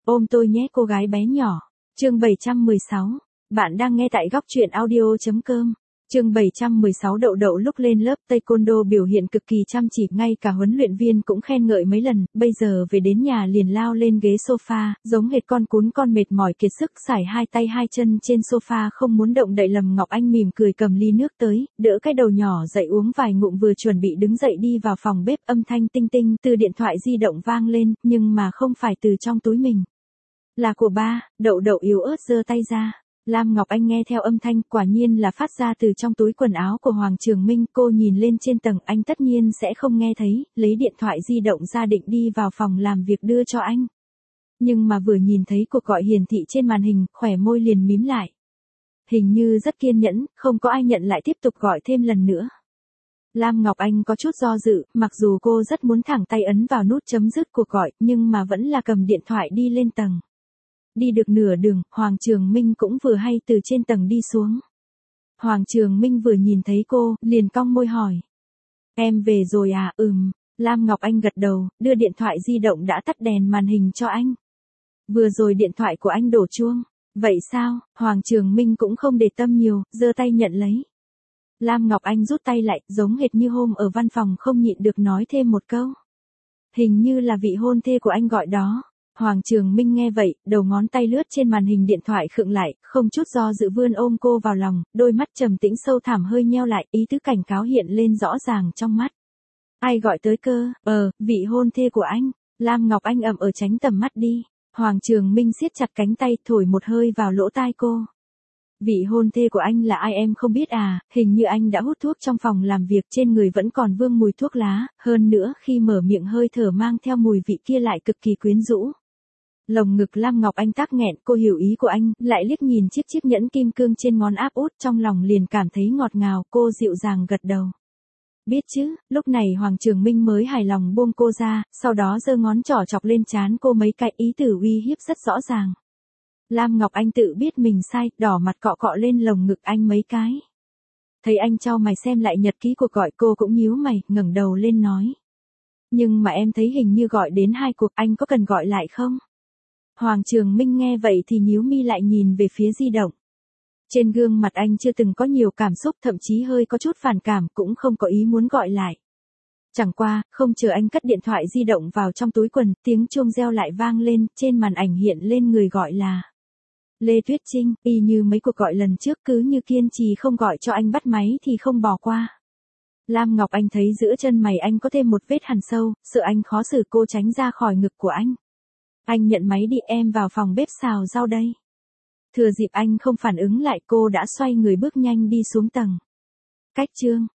Ôm tôi nhé cô gái bé nhỏ. Chương 716. Bạn đang nghe tại góc truyện audio.com. Chương 716. Đậu đậu lúc lên lớp taekwondo biểu hiện cực kỳ chăm chỉ, ngay cả huấn luyện viên cũng khen ngợi mấy lần, bây giờ về đến nhà liền lao lên ghế sofa, giống hệt con cún con mệt mỏi kiệt sức sải hai tay hai chân trên sofa không muốn động đậy. Lâm Ngọc Anh mỉm cười cầm ly nước tới, đỡ cái đầu nhỏ dậy uống vài ngụm vừa chuẩn bị đứng dậy đi vào phòng bếp, âm thanh tinh tinh từ điện thoại di động vang lên, nhưng mà không phải từ trong túi mình. Là của ba. Đậu đậu yếu ớt giơ tay ra. Lam Ngọc Anh nghe theo âm thanh, quả nhiên là phát ra từ trong túi quần áo của Hoàng Trường Minh. Cô nhìn lên trên tầng, anh tất nhiên sẽ không nghe thấy, lấy điện thoại di động ra định đi vào phòng làm việc đưa cho anh. Nhưng mà vừa nhìn thấy cuộc gọi hiển thị trên màn hình, khóe môi liền mím lại. Hình như rất kiên nhẫn, không có ai nhận lại tiếp tục gọi thêm lần nữa. Lam Ngọc Anh có chút do dự, mặc dù cô rất muốn thẳng tay ấn vào nút chấm dứt cuộc gọi, nhưng mà vẫn là cầm điện thoại đi lên tầng. Đi được nửa đường, Hoàng Trường Minh cũng vừa hay từ trên tầng đi xuống. Hoàng Trường Minh vừa nhìn thấy cô, liền cong môi hỏi. Em về rồi à? Lam Ngọc Anh gật đầu, đưa điện thoại di động đã tắt đèn màn hình cho anh. Vừa rồi điện thoại của anh đổ chuông. Vậy sao? Hoàng Trường Minh cũng không để tâm nhiều, giơ tay nhận lấy. Lam Ngọc Anh rút tay lại, giống hệt như hôm ở văn phòng không nhịn được nói thêm một câu. Hình như là vị hôn thê của anh gọi đó. Hoàng Trường Minh nghe vậy, đầu ngón tay lướt trên màn hình điện thoại khựng lại, không chút do dự vươn ôm cô vào lòng, đôi mắt trầm tĩnh sâu thẳm hơi nheo lại, ý tứ cảnh cáo hiện lên rõ ràng trong mắt. Ai gọi tới cơ? Vị hôn thê của anh. Lam Ngọc Anh ậm tránh tầm mắt đi. Hoàng Trường Minh siết chặt cánh tay, thổi một hơi vào lỗ tai cô. Vị hôn thê của anh là ai em không biết à? Hình như anh đã hút thuốc trong phòng làm việc, trên người vẫn còn vương mùi thuốc lá, hơn nữa khi mở miệng hơi thở mang theo mùi vị kia lại cực kỳ quyến rũ. Lồng ngực Lam Ngọc Anh tắc nghẹn, cô hiểu ý của anh, lại liếc nhìn chiếc nhẫn kim cương trên ngón áp út, trong lòng liền cảm thấy ngọt ngào, cô dịu dàng gật đầu. Biết chứ. Lúc này Hoàng Trường Minh mới hài lòng buông cô ra, sau đó giơ ngón trỏ chọc lên trán cô mấy cái, ý tứ uy hiếp rất rõ ràng. Lam Ngọc Anh tự biết mình sai, đỏ mặt cọ cọ lên lồng ngực anh mấy cái. Thấy anh chau mày xem lại nhật ký cuộc gọi, cô cũng nhíu mày, ngẩng đầu lên nói. Nhưng mà em thấy hình như gọi đến 2 cuộc, anh có cần gọi lại không? Hoàng Trường Minh nghe vậy thì nhíu mi lại nhìn về phía di động. Trên gương mặt anh chưa từng có nhiều cảm xúc, thậm chí hơi có chút phản cảm, cũng không có ý muốn gọi lại. Chẳng qua, không chờ anh cất điện thoại di động vào trong túi quần, tiếng chuông reo lại vang lên, trên màn ảnh hiện lên người gọi là Lê Tuyết Trinh, y như mấy cuộc gọi lần trước, cứ như kiên trì không gọi cho anh bắt máy thì không bỏ qua. Lam Ngọc Anh thấy giữa chân mày anh có thêm một vết hằn sâu, sợ anh khó xử, cô tránh ra khỏi ngực của anh. Anh nhận máy đi, em vào phòng bếp xào rau đây. Thừa dịp anh không phản ứng lại, cô đã xoay người bước nhanh đi xuống tầng. Cách chương